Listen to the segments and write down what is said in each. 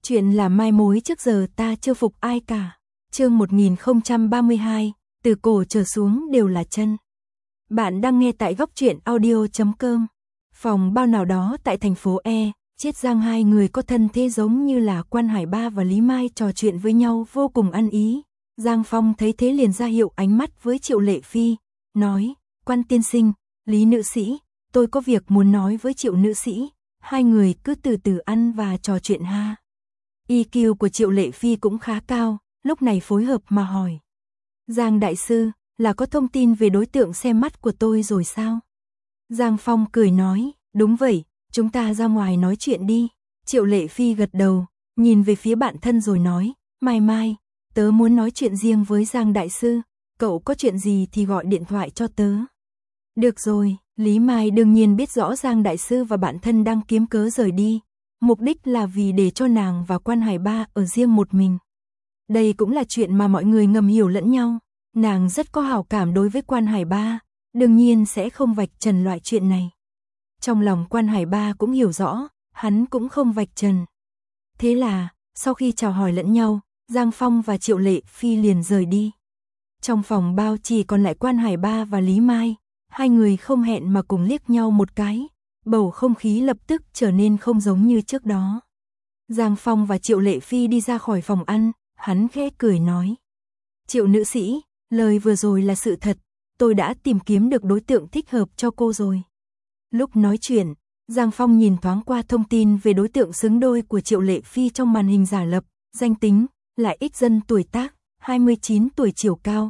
Chuyện là mai mối trước giờ ta chưa phục ai cả. Chương 1032, từ cổ trở xuống đều là chân. Bạn đang nghe tại góc truyện audio.com. Phòng bao nào đó tại thành phố E, Chiết Giang, hai người có thân thế giống như là Quan Hải Ba và Lý Mai trò chuyện với nhau vô cùng ăn ý. Giang Phong thấy thế liền ra hiệu ánh mắt với Triệu Lệ Phi, nói: Quan tiên sinh, Lý nữ sĩ, tôi có việc muốn nói với Triệu nữ sĩ, hai người cứ từ từ ăn và trò chuyện ha. EQ của Triệu Lệ Phi cũng khá cao, lúc này phối hợp mà hỏi: Giang đại sư, là có thông tin về đối tượng xem mắt của tôi rồi sao? Giang Phong cười nói: Đúng vậy, chúng ta ra ngoài nói chuyện đi. Triệu Lệ Phi gật đầu, nhìn về phía bạn thân rồi nói: Mai, tớ muốn nói chuyện riêng với Giang đại sư, cậu có chuyện gì thì gọi điện thoại cho tớ. Được rồi, Lý Mai đương nhiên biết rõ Giang đại sư và bạn thân đang kiếm cớ rời đi, mục đích là vì để cho nàng và Quan Hải Ba ở riêng một mình. Đây cũng là chuyện mà mọi người ngầm hiểu lẫn nhau, nàng rất có hảo cảm đối với Quan Hải Ba, đương nhiên sẽ không vạch trần loại chuyện này. Trong lòng Quan Hải Ba cũng hiểu rõ, hắn cũng không vạch trần. Thế là, sau khi chào hỏi lẫn nhau, Giang Phong và Triệu Lệ Phi liền rời đi. Trong phòng bao chỉ còn lại Quan Hải Ba và Lý Mai, hai người không hẹn mà cùng liếc nhau một cái, bầu không khí lập tức trở nên không giống như trước đó. Giang Phong và Triệu Lệ Phi đi ra khỏi phòng ăn, hắn khẽ cười nói: Triệu nữ sĩ, lời vừa rồi là sự thật, tôi đã tìm kiếm được đối tượng thích hợp cho cô rồi. Lúc nói chuyện, Giang Phong nhìn thoáng qua thông tin về đối tượng xứng đôi của Triệu Lệ Phi trong màn hình giả lập, danh tính là ích dân tuổi tác, 29 tuổi, chiều cao,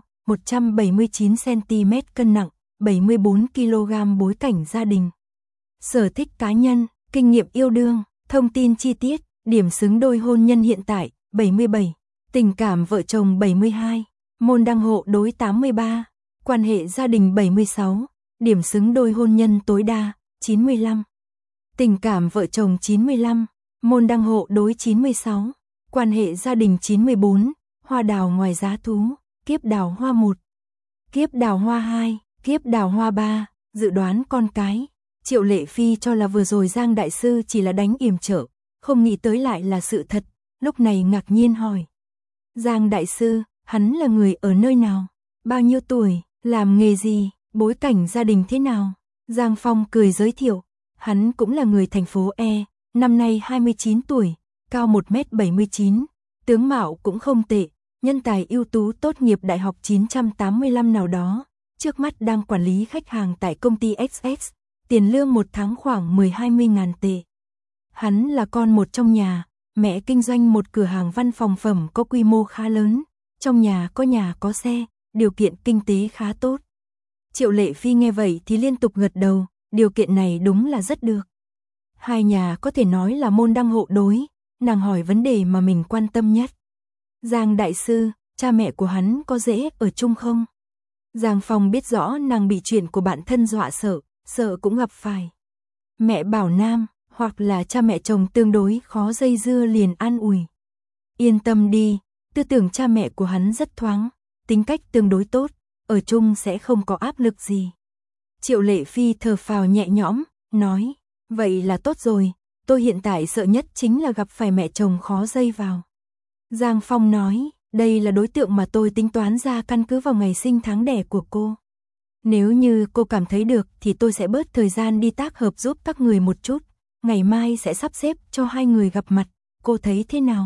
179cm, cân nặng, 74kg, bối cảnh gia đình, sở thích cá nhân, kinh nghiệm yêu đương, thông tin chi tiết, điểm xứng đôi hôn nhân hiện tại, 77, tình cảm vợ chồng 72, môn đăng hộ đối 83, quan hệ gia đình 76, điểm xứng đôi hôn nhân tối đa, 95, tình cảm vợ chồng 95, môn đăng hộ đối 96, quan hệ gia đình 94, hoa đào ngoài giá thú, kiếp đào hoa 1, kiếp đào hoa 2, kiếp đào hoa 3, dự đoán con cái. Triệu Lệ Phi cho là vừa rồi Giang đại sư chỉ là đánh yểm trợ, không nghĩ tới lại là sự thật, lúc này ngạc nhiên hỏi: Giang đại sư, hắn là người ở nơi nào? Bao nhiêu tuổi? Làm nghề gì? Bối cảnh gia đình thế nào? Giang Phong cười giới thiệu: hắn cũng là người thành phố E, năm nay 29 tuổi, cao 1m79, tướng mạo cũng không tệ, nhân tài ưu tú, tốt nghiệp đại học 985 nào đó, trước mắt đang quản lý khách hàng tại công ty XX, tiền lương một tháng khoảng 10-20 ngàn tệ. Hắn là con một trong nhà, mẹ kinh doanh một cửa hàng văn phòng phẩm có quy mô khá lớn, trong nhà có xe, điều kiện kinh tế khá tốt. Triệu Lệ Phi nghe vậy thì liên tục gật đầu, điều kiện này đúng là rất được. Hai nhà có thể nói là môn đăng hộ đối, nàng hỏi vấn đề mà mình quan tâm nhất. Giang đại sư, cha mẹ của hắn có dễ ở chung không? Giang Phong biết rõ nàng bị chuyện của bạn thân dọa sợ cũng gặp phải mẹ bảo nam, hoặc là cha mẹ chồng tương đối khó dây dưa, liền an ủi: Yên tâm đi, tư tưởng cha mẹ của hắn rất thoáng, tính cách tương đối tốt, ở chung sẽ không có áp lực gì. Triệu Lệ Phi thở phào nhẹ nhõm, nói: Vậy là tốt rồi, tôi hiện tại sợ nhất chính là gặp phải mẹ chồng khó dây vào. Giang Phong nói: Đây là đối tượng mà tôi tính toán ra căn cứ vào ngày sinh tháng đẻ của cô. Nếu như cô cảm thấy được thì tôi sẽ bớt thời gian đi tác hợp giúp các người một chút, ngày mai sẽ sắp xếp cho hai người gặp mặt, cô thấy thế nào?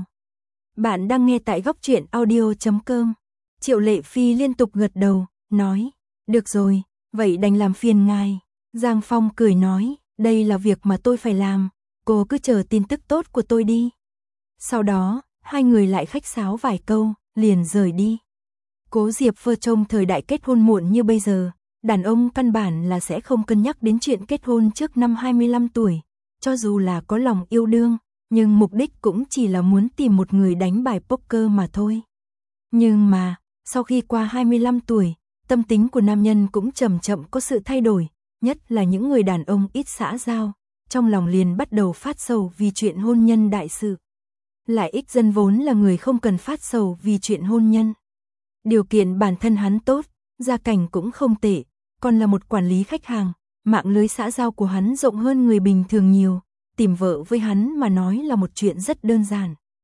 Bạn đang nghe tại góc truyện audio.com. Triệu Lệ Phi liên tục gật đầu, nói: Được rồi, vậy đành làm phiền ngài. Giang Phong cười nói: Đây là việc mà tôi phải làm, cô cứ chờ tin tức tốt của tôi đi. Sau đó, hai người lại khách sáo vài câu, liền rời đi. Cố Diệp Phơ trông thời đại kết hôn muộn như bây giờ, đàn ông căn bản là sẽ không cân nhắc đến chuyện kết hôn trước năm 25 tuổi, cho dù là có lòng yêu đương, nhưng mục đích cũng chỉ là muốn tìm một người đánh bài poker mà thôi. Nhưng mà, sau khi qua 25 tuổi, tâm tính của nam nhân cũng chậm chậm có sự thay đổi, nhất là những người đàn ông ít xã giao, trong lòng liền bắt đầu phát sầu vì chuyện hôn nhân đại sự. Lại ích dân vốn là người không cần phát sầu vì chuyện hôn nhân. Điều kiện bản thân hắn tốt, gia cảnh cũng không tệ, còn là một quản lý khách hàng, mạng lưới xã giao của hắn rộng hơn người bình thường nhiều, tìm vợ với hắn mà nói là một chuyện rất đơn giản.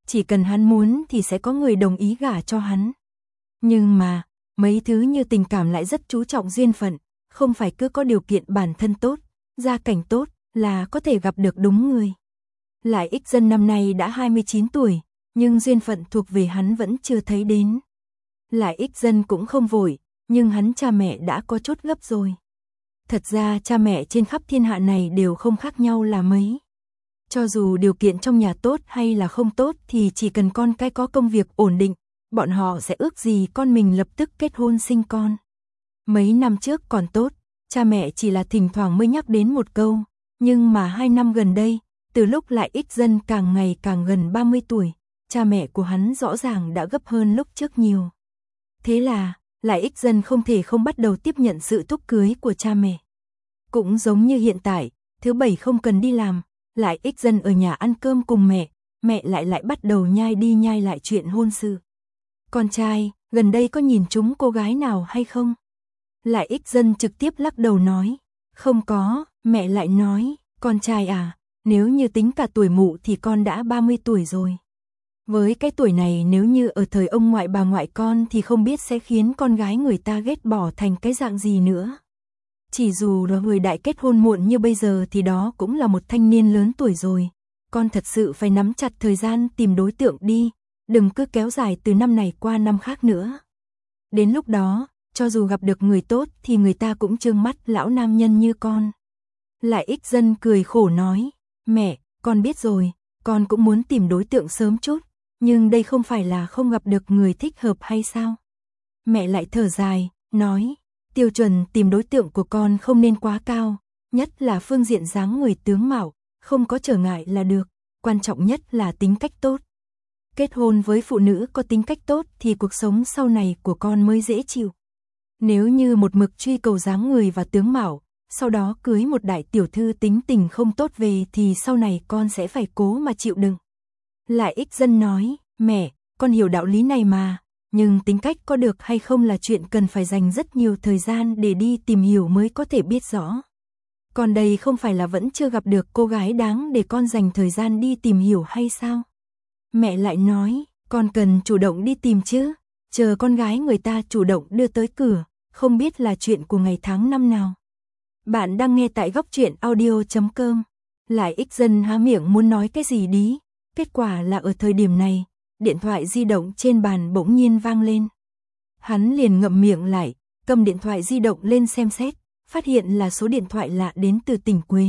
chỉ cần hắn muốn thì sẽ có người đồng ý gả cho hắn. Nhưng mà, mấy thứ như tình cảm lại rất chú trọng duyên phận, không phải cứ có điều kiện bản thân tốt, gia cảnh tốt là có thể gặp được đúng người. Lại Ích Dân năm nay đã 29 tuổi, nhưng duyên phận thuộc về hắn vẫn chưa thấy đến. Lại Ích Dân cũng không vội, nhưng hắn cha mẹ đã có chút gấp rồi. Thật ra cha mẹ trên khắp thiên hạ này đều không khác nhau là mấy. Cho dù điều kiện trong nhà tốt hay là không tốt thì chỉ cần con cái có công việc ổn định, bọn họ sẽ ước gì con mình lập tức kết hôn sinh con. Mấy năm trước còn tốt, cha mẹ chỉ là thỉnh thoảng mới nhắc đến một câu, nhưng mà 2 năm gần đây, từ lúc Lại Ích Dân càng ngày càng gần 30 tuổi, cha mẹ của hắn rõ ràng đã gấp hơn lúc trước nhiều. Thế là, Lại Ích Dân không thể không bắt đầu tiếp nhận sự thúc cưới của cha mẹ. Cũng giống như hiện tại, thứ Bảy không cần đi làm, Lại Ích Dân ở nhà ăn cơm cùng mẹ lại bắt đầu nhai đi nhai lại chuyện hôn sự. Con trai, gần đây có nhìn trúng cô gái nào hay không? Lại Ích Dân trực tiếp lắc đầu nói, không có, mẹ lại nói, con trai à, nếu như tính cả tuổi mụ thì con đã 30 tuổi rồi. Với cái tuổi này nếu như ở thời ông ngoại bà ngoại con thì không biết sẽ khiến con gái người ta ghét bỏ thành cái dạng gì nữa. Chỉ dù là người đại kết hôn muộn như bây giờ thì đó cũng là một thanh niên lớn tuổi rồi. Con thật sự phải nắm chặt thời gian tìm đối tượng đi, đừng cứ kéo dài từ năm này qua năm khác nữa. Đến lúc đó, cho dù gặp được người tốt thì người ta cũng trương mắt lão nam nhân như con. Lại Ích Dân cười khổ nói, mẹ, con biết rồi, con cũng muốn tìm đối tượng sớm chút, nhưng đây không phải là không gặp được người thích hợp hay sao? Mẹ lại thở dài, nói, tiêu chuẩn tìm đối tượng của con không nên quá cao, nhất là phương diện dáng người tướng mạo, không có trở ngại là được, quan trọng nhất là tính cách tốt. Kết hôn với phụ nữ có tính cách tốt thì cuộc sống sau này của con mới dễ chịu. Nếu như một mực truy cầu dáng người và tướng mạo, sau đó cưới một đại tiểu thư tính tình không tốt về thì sau này con sẽ phải cố mà chịu đựng. Lại Ích Dân nói, mẹ, con hiểu đạo lý này mà, nhưng tính cách có được hay không là chuyện cần phải dành rất nhiều thời gian để đi tìm hiểu mới có thể biết rõ. Còn đây không phải là vẫn chưa gặp được cô gái đáng để con dành thời gian đi tìm hiểu hay sao? Mẹ lại nói, con cần chủ động đi tìm chứ, chờ con gái người ta chủ động đưa tới cửa, không biết là chuyện của ngày tháng năm nào. Bạn đang nghe tại Góc Truyện Audio.com. Lại Ích Dân há miệng muốn nói cái gì đi, kết quả là ở thời điểm này, điện thoại di động trên bàn bỗng nhiên vang lên. Hắn liền ngậm miệng lại, cầm điện thoại di động lên xem xét, phát hiện là số điện thoại lạ đến từ tỉnh Quế.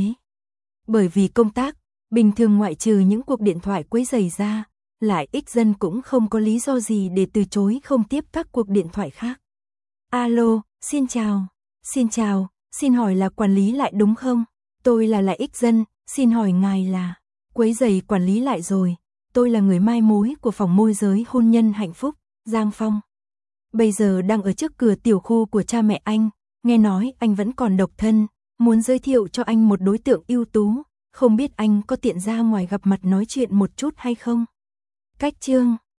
Bởi vì công tác, bình thường ngoại trừ những cuộc điện thoại quấy rầy ra, Lại Ích Dân cũng không có lý do gì để từ chối không tiếp các cuộc điện thoại khác. Alo, xin chào, xin hỏi là quản lý Lại đúng không? Tôi là Lại Ích Dân, xin hỏi ngài là... Quấy rầy quản lý Lại rồi, tôi là người mai mối của phòng môi giới hôn nhân hạnh phúc, Giang Phong. Bây giờ đang ở trước cửa tiểu khu của cha mẹ anh, nghe nói anh vẫn còn độc thân, muốn giới thiệu cho anh một đối tượng ưu tú, không biết anh có tiện ra ngoài gặp mặt nói chuyện một chút hay không? Cách chương